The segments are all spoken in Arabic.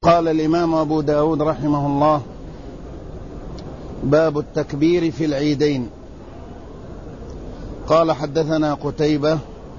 قال الإمام أبو داود رحمه الله: باب التكبير في العيدين. قال: حدثنا قتيبة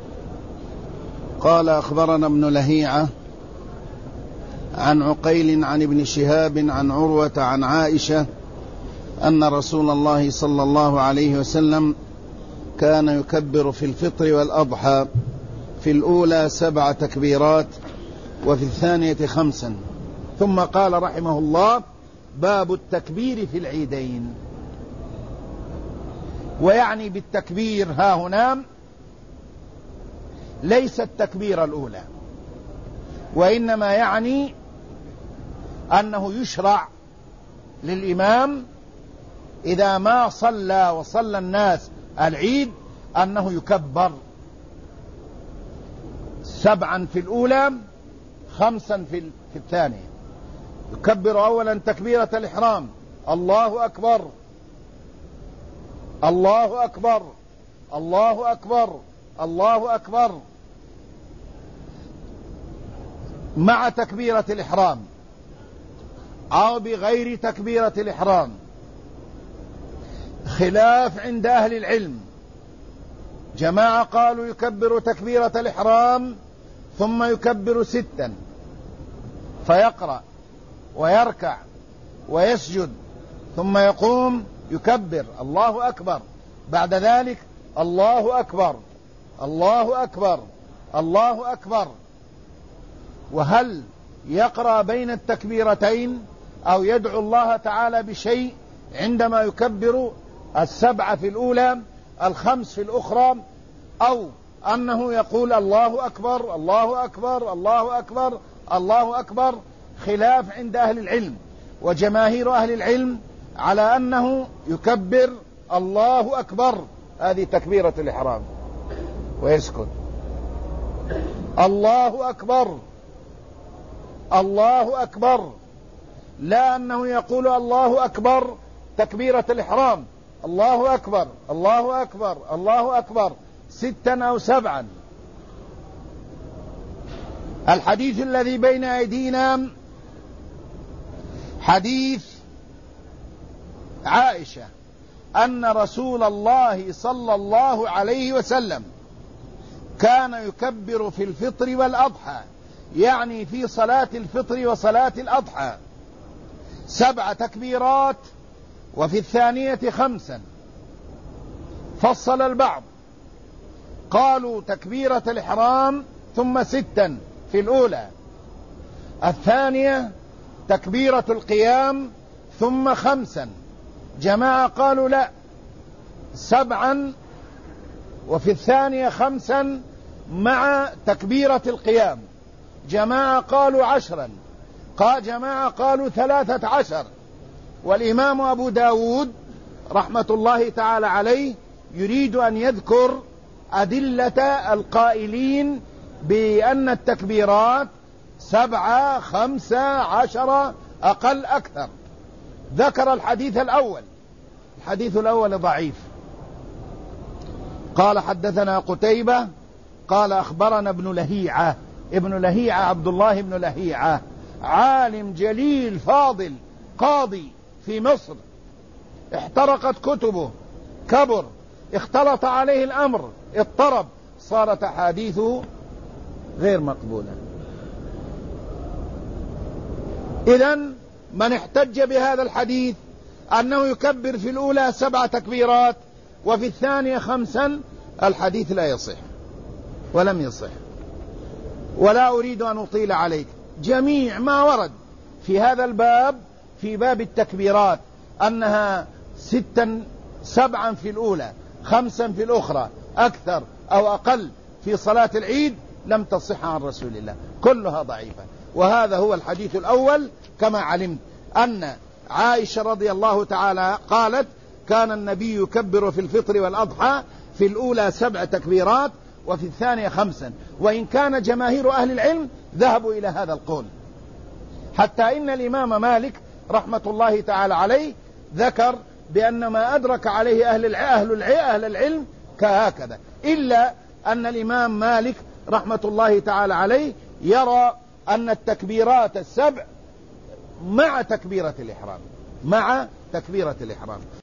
قال: أخبرنا ابن لهيعة عن عقيل عن ابن شهاب عن عروة عن عائشة أن رسول الله صلى الله عليه وسلم كان يكبر في الفطر والأضحى في الأولى 7 تكبيرات وفي الثانية 5. ثم قال رحمه الله: باب التكبير في العيدين. ويعني بالتكبير ها هنا ليس التكبير الأولى، وإنما يعني أنه يشرع للإمام إذا ما صلى وصلى الناس العيد أنه يكبر 7 في الأولى 5 في الثانية. يكبر أولا تكبيرة الإحرام: الله أكبر الله أكبر الله أكبر الله أكبر، مع تكبيرة الإحرام أو بغير تكبيرة الإحرام، خلاف عند أهل العلم. جماعة قالوا يكبر تكبيرة الإحرام ثم يكبر 6 فيقرأ ويركع ويسجد ثم يقوم يكبر الله أكبر، بعد ذلك الله أكبر الله أكبر الله أكبر. وهل يقرأ بين التكبيرتين أو يدعو الله تعالى بشيء عندما يكبر 7 في الأولى 5 في الأخرى، أو أنه يقول الله أكبر الله أكبر الله أكبر الله أكبر؟ خلاف عند أهل العلم، وجماهير أهل العلم على أنه يكبر الله أكبر، هذه تكبيرة الإحرام، ويسكت الله أكبر الله أكبر، لا أنه يقول الله أكبر تكبيرة الإحرام الله أكبر الله أكبر الله أكبر 6 أو 7. الحديث الذي بين أيدينا حديث عائشة أن رسول الله صلى الله عليه وسلم كان يكبر في الفطر والأضحى، يعني في صلاة الفطر وصلاة الأضحى 7 تكبيرات وفي الثانية 5. فصل البعض قالوا تكبيرة الإحرام ثم 6 في الأولى، الثانية تكبيرة القيام ثم 5. جماعة قالوا لا، 7 وفي الثانية 5 مع تكبيرة القيام. جماعة قالوا 10، جماعة قالوا 13. والإمام أبو داود رحمة الله تعالى عليه يريد أن يذكر أدلة القائلين بأن التكبيرات 7 5 10 أقل أكثر. ذكر الحديث الأول، الحديث الأول ضعيف. قال: حدثنا قتيبة قال: أخبرنا ابن لهيعة. ابن لهيعة عبد الله بن لهيعة، عالم جليل فاضل قاضي في مصر، احترقت كتبه، كبر، اختلط عليه الأمر، اضطرب، صارت أحاديثه غير مقبولة. إذن من احتج بهذا الحديث أنه يكبر في الأولى 7 تكبيرات وفي الثانية 5، الحديث لا يصح ولم يصح. ولا أريد أن أطيل عليك، جميع ما ورد في هذا الباب، في باب التكبيرات، أنها 7 في الأولى 5 في الأخرى، أكثر أو أقل في صلاة العيد، لم تصح عن رسول الله، كلها ضعيفة. وهذا هو الحديث الأول. كما علمت أن عائشة رضي الله تعالى قالت: كان النبي يكبر في الفطر والأضحى في الأولى 7 تكبيرات وفي الثانية 5. وإن كان جماهير أهل العلم ذهبوا إلى هذا القول، حتى إن الإمام مالك رحمة الله تعالى عليه ذكر بأن ما أدرك عليه أهل العلم كهكذا، إلا أن الإمام مالك رحمة الله تعالى عليه يرى أن التكبيرات 7 مع تكبيرة الإحرام، مع تكبيرة الإحرام.